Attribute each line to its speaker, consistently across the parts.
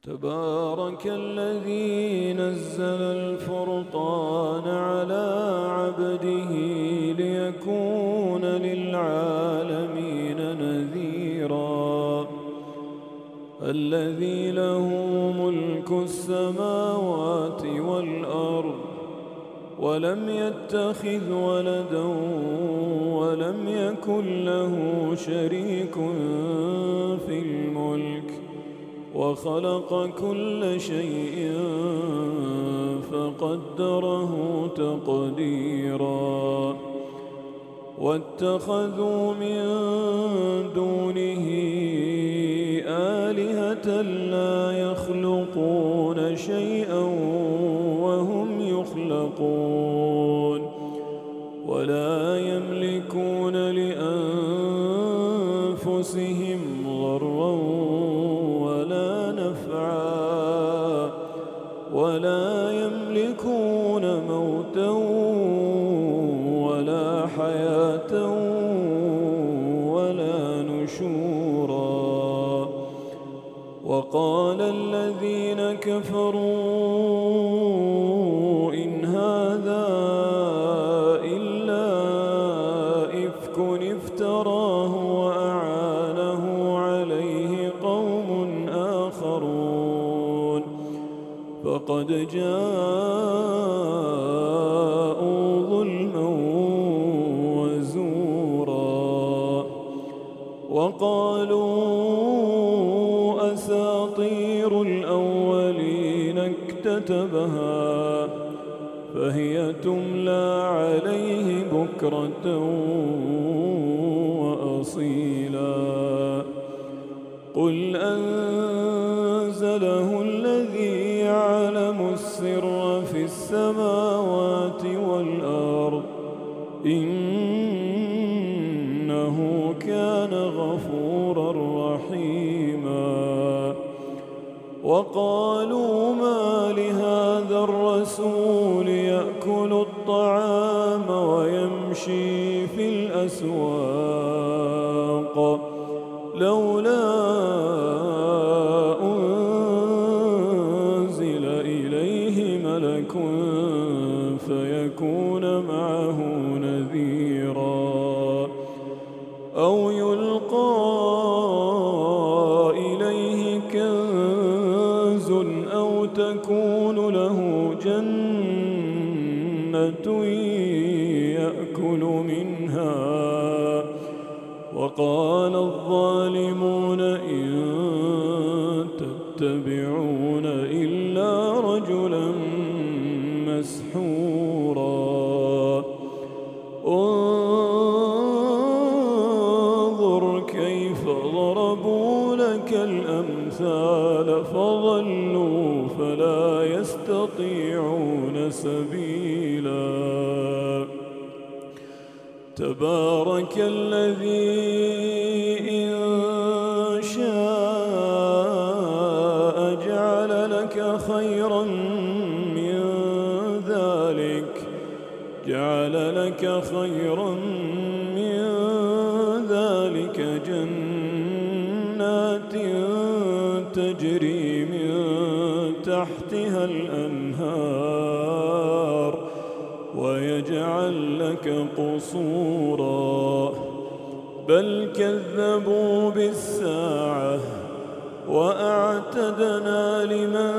Speaker 1: تبارك الذي نزل الفرقان على عبده ليكون للعالمين نذيرا. الذي له ملك السماوات والأرض ولم يتخذ ولدا ولم يكن له شريك في الملك وخلق كل شيء فقدره تقديرا. واتخذوا من دونه آلهة لا يخلقون شيئا وهم يخلقون ولا يملكون لأنفسهم ضرا ولا نفعا ولا يملكون موتا ولا حياة ولا نشورا. وقال الذين كفروا إن هذا إلا إفك افتراه وأعانه عليه قوم آخرون فقد جاءوا ظلما وزورا. وقالوا أساطير الأولين اكتتبها فهي تملى عليه بكرة وأصيلا. قل أنزله الذي يعلم السر في السماوات والأرض إنه كان غفورا رحيما. وقالوا ما لهذا الرسول يأكل الطعام ويمشي في الأسواق لولا أنزل إليه ملك فيكون معه نذيرا أو يلقى إليه كنز أو تكون له جنة يأكل منها. وقال الظالمون إن تتبعون إلا رجلا مسحورا. انظر كيف ضربوا لك الأمثال فضلوا فلا يستطيعون سبيلا. تبارك الذي إن شاء جعل لك خيرا من ذلك جنات تجري من تحتها الأنهار ويجعل لك قصورا. بل كذبوا بالساعة وأعتدنا لمن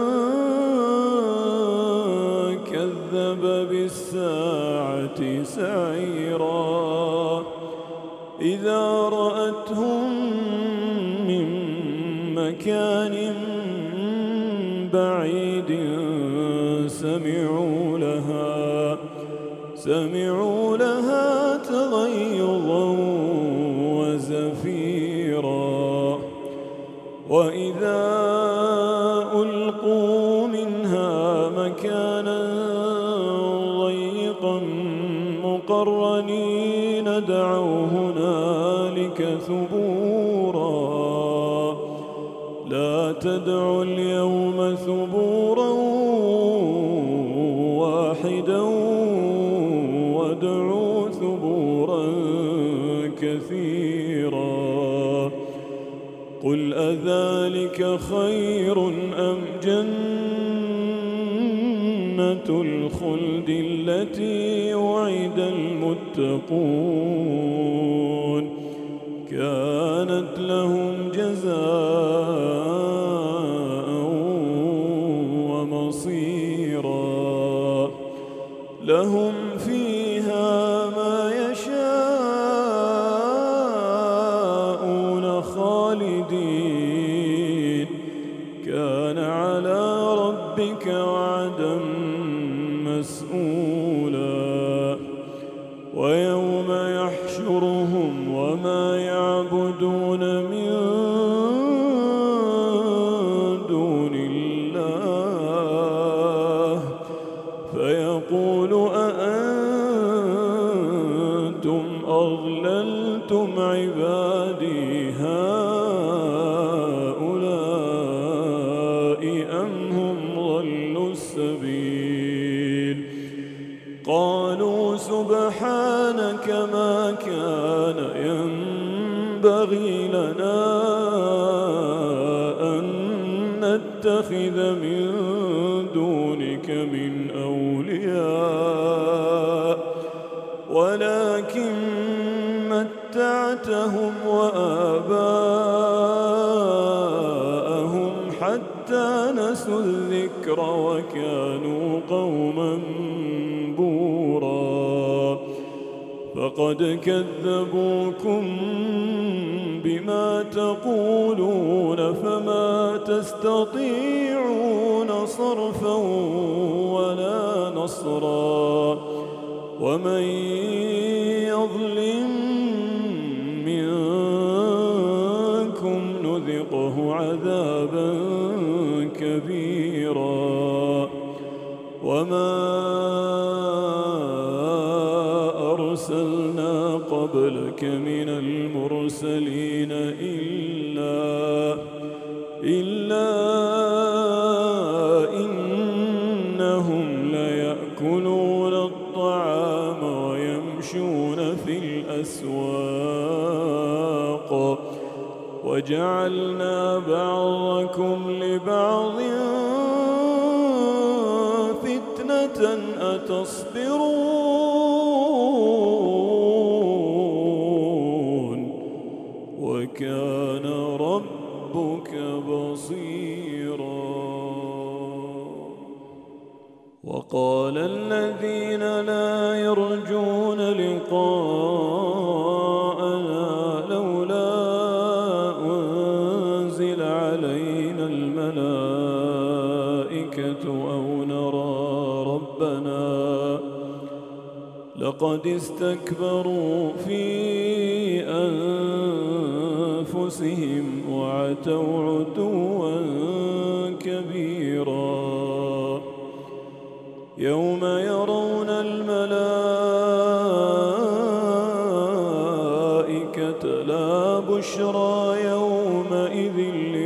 Speaker 1: كذب بالساعة سعيرا. إذا رأتهم من مكان بعيد سمعوا لها تغيظا وزفيرا. وإذا ألقوا منها مكانا ضيقا مقرنين دعوا هنالك ثبورا. لا تدعوا اليوم ثبورا واحدا وادعوا ثبورا كثيرا. قل أذلك خير أم جنة الخلد التي وعد المتقون كانت لهم جزاء ومصيرا لهم فيها ما يشاءون خالدين كان على ربك وعدا مسئولا ويوم يحشرهم وما يعبدون من دون الله فيقول أأنتم أضللتم عبادي هؤلاء أم هم ضلوا السبيل قالوا سبحانك ما كان ينبغي لنا أن نتخذ من دونك من أولياء ولكن متعتهم وآباءهم حتى نسوا الذكر وكانوا قوما بورا فقد كذبوكم بما تقولون فما تستطيعون صرفا ولا نصرا ومن يظلم منكم نذقه عذابا كبيرا وما أرسلنا قبلك من المرسلين إلا إنهم ليأكلون الطعام ويمشون في الأسواق وجعلنا بعضكم لبعض فتنة أتصبرون وكان ربك بصيرا وقال الذين لا يرجون لقاءنا لولا أنزل علينا الملائكة أو نرى ربنا لقد استكبروا في أنفسهم وعتوا عتوا كبيرا يوم يرون الملائكة لا بشرى يومئذ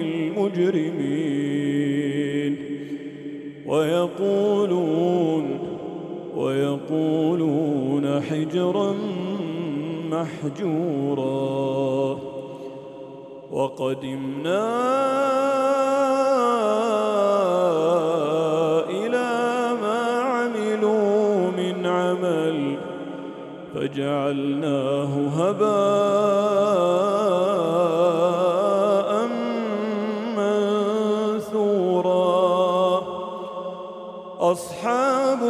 Speaker 1: للمجرمين ويقولون حجرا محجورا وقدمنا إلى ما عملوا من عمل فجعلناه هباء منثورا أصحاب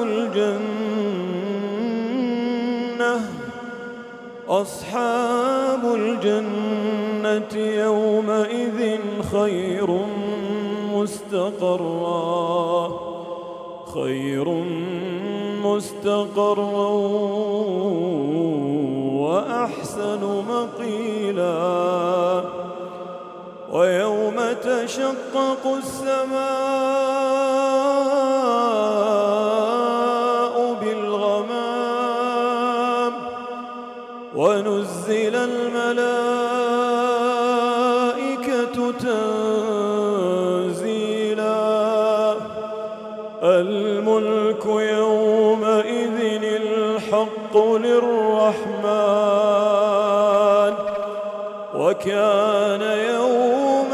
Speaker 1: الجنة يومئذ خير مستقرا وأحسن مقيلا ويوم تشقق السماء بالغمام ونزل الملائكة تنزيلا الملك يومئذ الحق للرحمن وكان يوما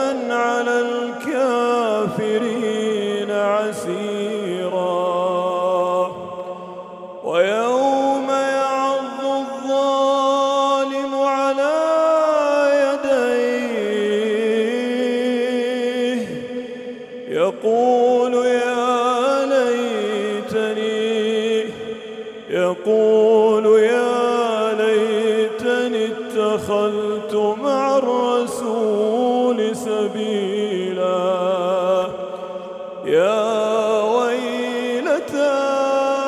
Speaker 1: عسيرا ويوم يعض الظالم على يديه يقول يا ليتني اتخذت مع الرسول سبيلا يا ويلتى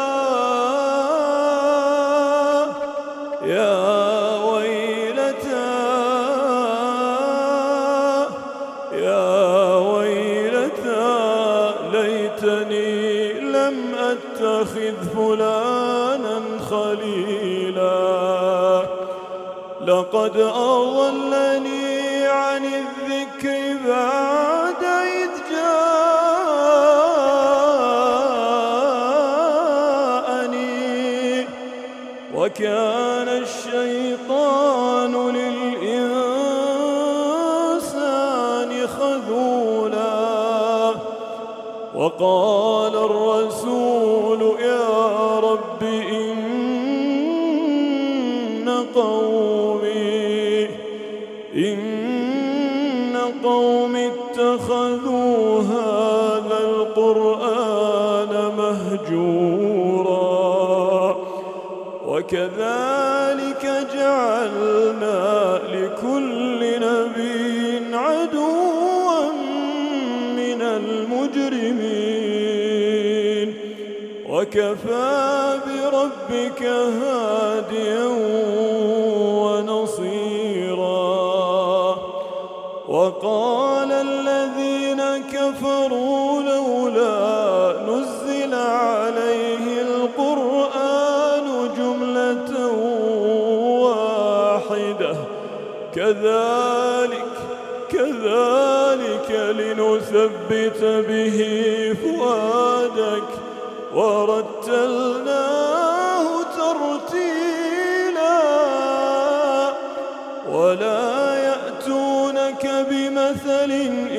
Speaker 1: ليتني لم أتخذ فلانا خليلا لقد أضلني عن الذكر بعد إذ جاءني وكان الشيطان للإنسان خذولا وقال الرسول يا رب إن قومي اتخذوا هذا القرآن مهجورا وكذلك جعلنا لكل نبي عدوا من المجرمين وكفى بربك هاديا ونصيرا وقال الذين كفروا لولا نزل عليه القرآن جملة واحدة كذلك لنثبت به فؤادك ورتلناه ترتيلا ولا يأتونك بمثل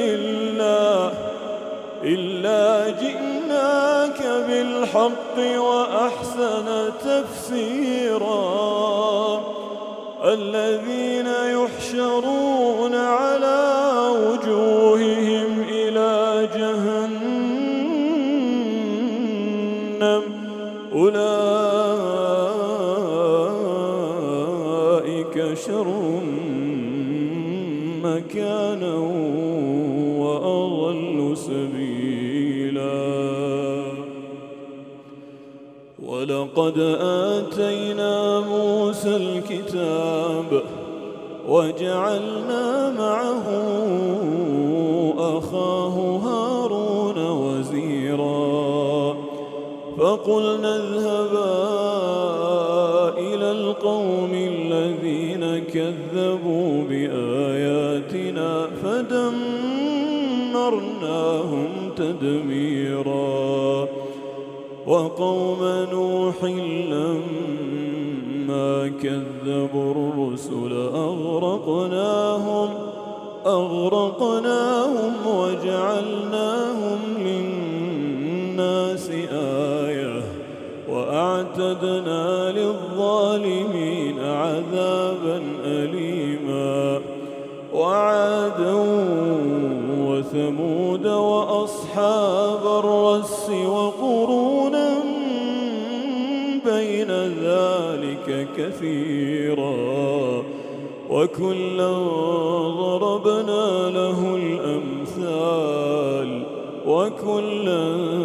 Speaker 1: إلا جئناك بالحق وأحسن تفسيرا الذين يحشرون على وجوههم إلى جهنم أولئك شر مكانا وأضل سبيلا ولقد آتينا موسى الكتاب وجعلنا معه أخاه هارون وزيرا فقلنا اذهبا إلى القوم الذين كذبوا بآياتنا فدمرناهم تدميرا وقوم نوح لما كذبوا الرسل أغرقناهم وجعلناهم للناس آية وأعتدنا للظالمين عذابا أليما وعادا وثمود وأصحاب الرس وقرونا بين ذلك كثيرا وكلا ضربنا له الأمثال وكلا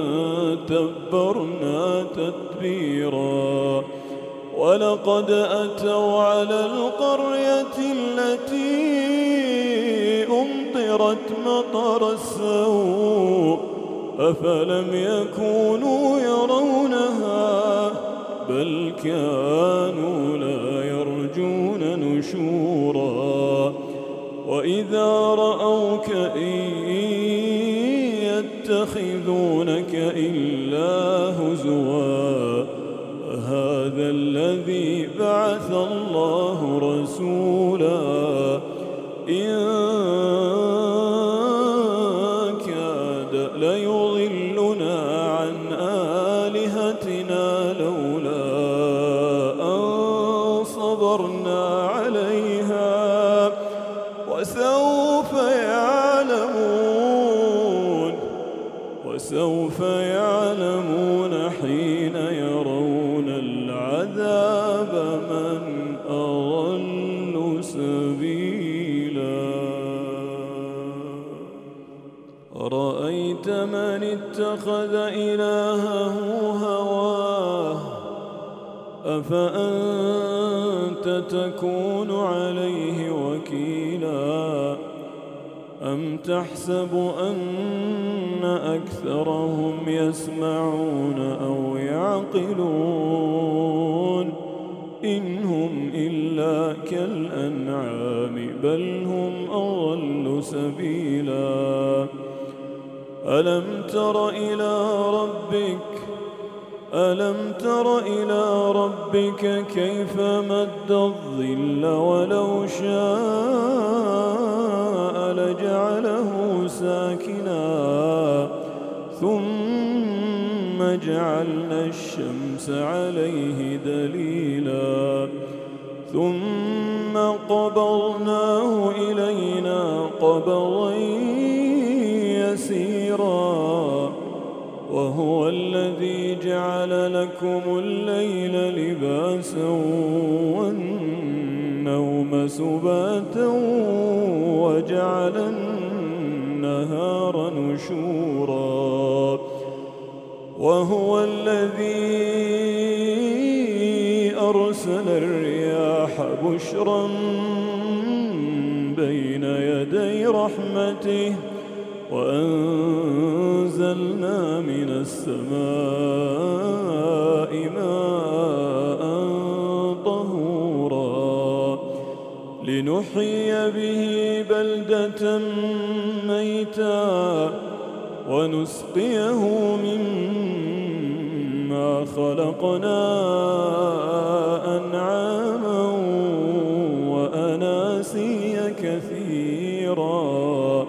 Speaker 1: تبرنا تتبيرا ولقد أتوا على القرية التي أمطرت مطر السوء أفلم يكونوا يرونها بل كانوا لا يرجون نشورا وإذا رأوك إن يتخذونك إلا هزوا هذا الذي بعث الله رسولا إن كاد ليضلنا عن آلهتنا لولا أن صبرنا عليها وسوف يعلمون حين يرون العذاب من أضل سبيلا أرأيت من اتخذ إلهه هواه أفأنت تكون عليه وكيلا أم تحسب أن أكثرهم يسمعون أو يعقلون إن هم إلا كالأنعام بل هم أضل سبيلا ألم تر إلى ربك كيف مد الظل ولو شاء لجعله ساكنا ثم جعلنا الشمس عليه دليلا ثم قبضناه إلينا قبضا يسيرا وهو الذي جعل لكم الليل لباسا والنوم سباتا وجعل النهار نشورا وهو الذي أرسل الرياح بشرا بين يدي رحمته وأنزلنا من السماء ماء طهورا لنحيي به بلدة ميتا ونسقيه مما خلقنا أنعاما وأناسيا كثيرا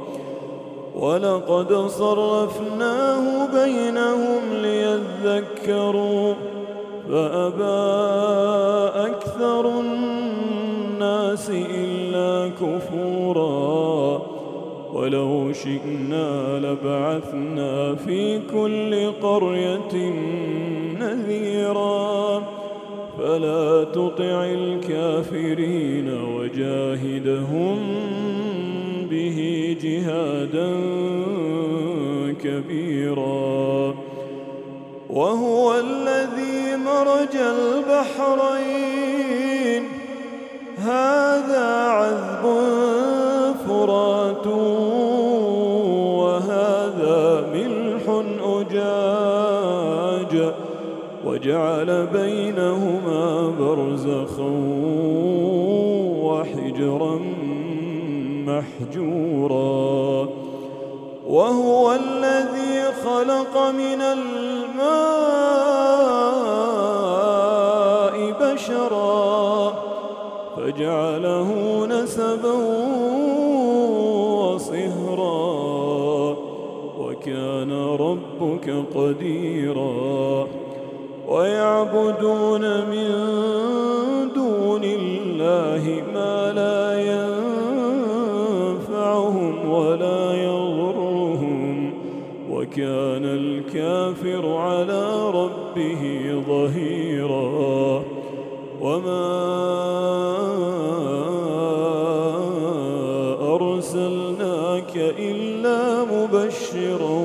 Speaker 1: ولقد صرفناه بينهم ليذكروا فأبى أكثر الناس إلا كفورا ولو شئنا لبعثنا في كل قرية نذيرا فلا تطع الكافرين وجاهدهم به جهادا كبيرا وهو الذي مرج البحرين هذا عذب فرات وهذا ملح أجاج وجعل بينهما برزخا وحجرا محجورا وهو الذي خلق من الماء بشرا فجعله نسبا وصهرا وكان ربك قديرا ويعبدون من دون الله ما لا ينفعهم ولا يضرهم وكان الكافر على ربه ظهيرا وما أرسلناك إلا مبشرا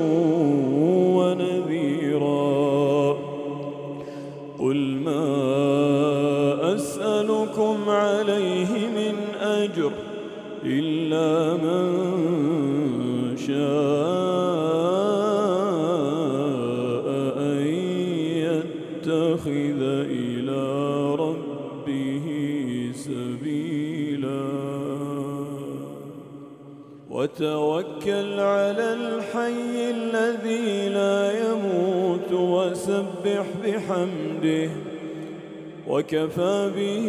Speaker 1: ونذيرا قل ما أسألكم عليه من أجر إلا من شاء أن يتخذ إلى ربه سبيلا وتوكل على الحي الذي لا يموت وسبح بحمده وكفى به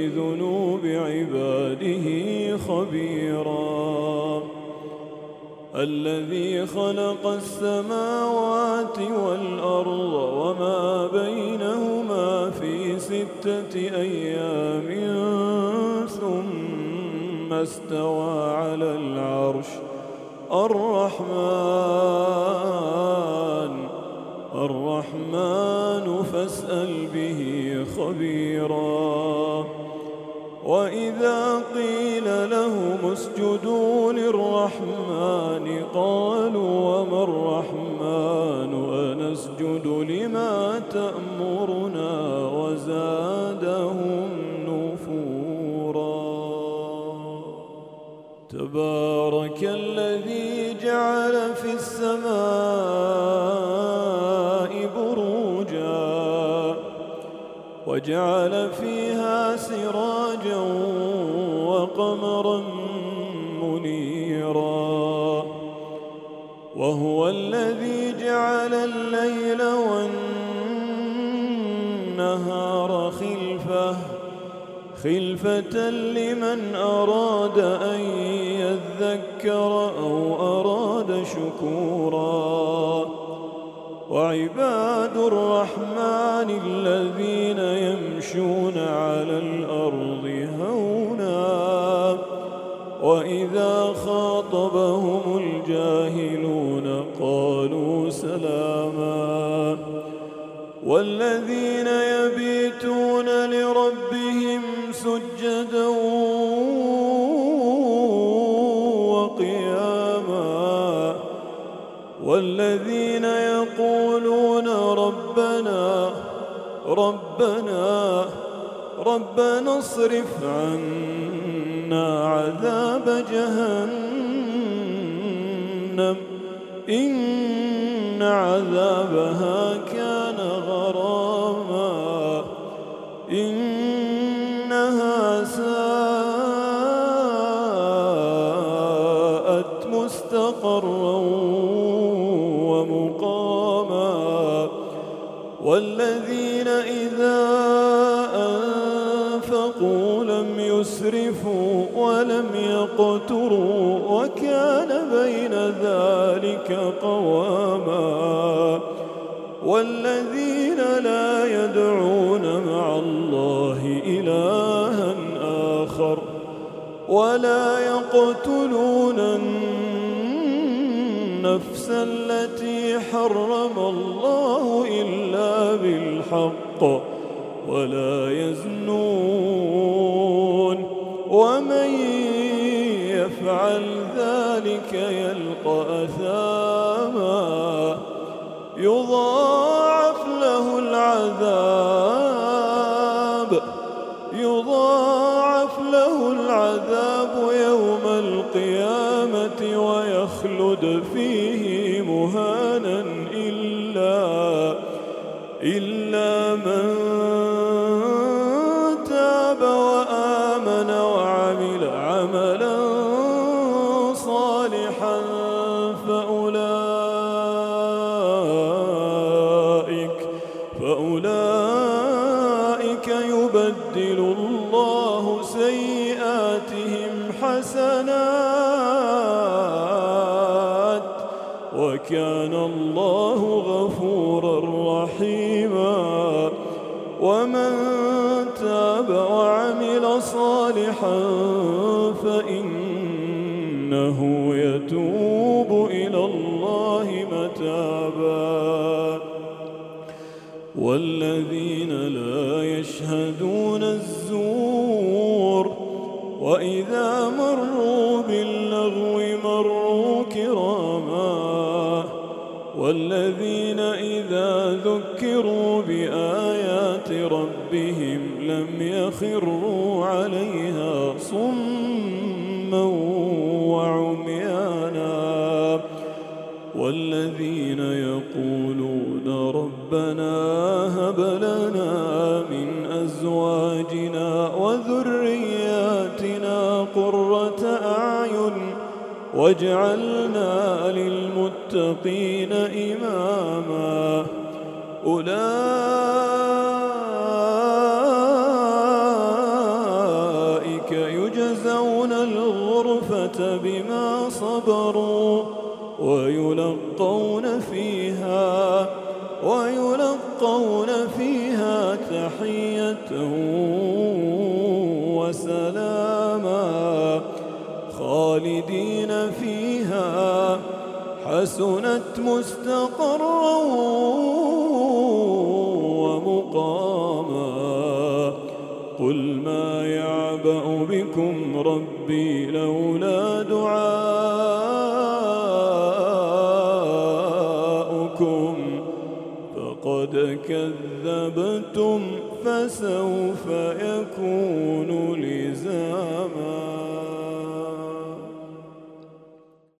Speaker 1: بذنوب عباده خبيرا الذي خلق السماوات والأرض وما بينهما في 6 أيام ثم استوى على العرش. الرحمن فاسأل به خبيرا. وإذا قيل لهم اسجدوا للرحمن قالوا وما الرحمن أنسجد لما تأمرنا وزادهم نفورا. تبارك الذي جعل في السماء بروجا وجعل فيها سراجا وقمرا منيرا. وهو الذي جعل الليل والنهار خلفة لمن أراد أن يذكر أو أراد شكورا. وعباد الرحمن الذين يمشون على الأرض هونا وإذا خاطبهم الجاهلون قالوا سلاما. والذين يبيتون لربهم سجدا وقياما. والذين يقولون ربنا اصرف عنا عذاب جهنم إن عذابها كان غراما إنها ساءت مستقرا ومقاما. والذين إذا أنفقوا لم يسرفوا ولم يقتروا وكان بين ذلك قواما. والذين لا يدعون مع الله إلها آخر ولا يقتلون النفس التي حرم الله إلا بالحق ولا يزنون ومن يفعل ذلك يلقى أثاما يضاعف له العذاب يوم القيامة ويخلد فيه مهانا إلا من تاب وآمن وعمل عملا صالحا فأولئك يبدل الله سيئاتهم حسنات وكان الله غفورا رحيما. ومن تاب وعمل صالحا فإنه يتوب إلى الله متابا. والذين لا يشهدون الزور وإذا مروا باللغو مروا كراما. والذين إذا ذكروا بآيات ربهم لم يخروا عليها صما وعميانا. والذين يقولون ربنا هب لنا من أزواجنا وذرياتنا قرة أعين واجعلنا للمتقين إماما. أولئك يجزون الغرفة بما صبروا فيها ويلقون فيها تحية وسلاما خالدين فيها حسنت مستقرا ومقاما قل ما يعبأ بكم ربي لولا دعاؤكم فقد كذبتم فسوف يكون لزاما.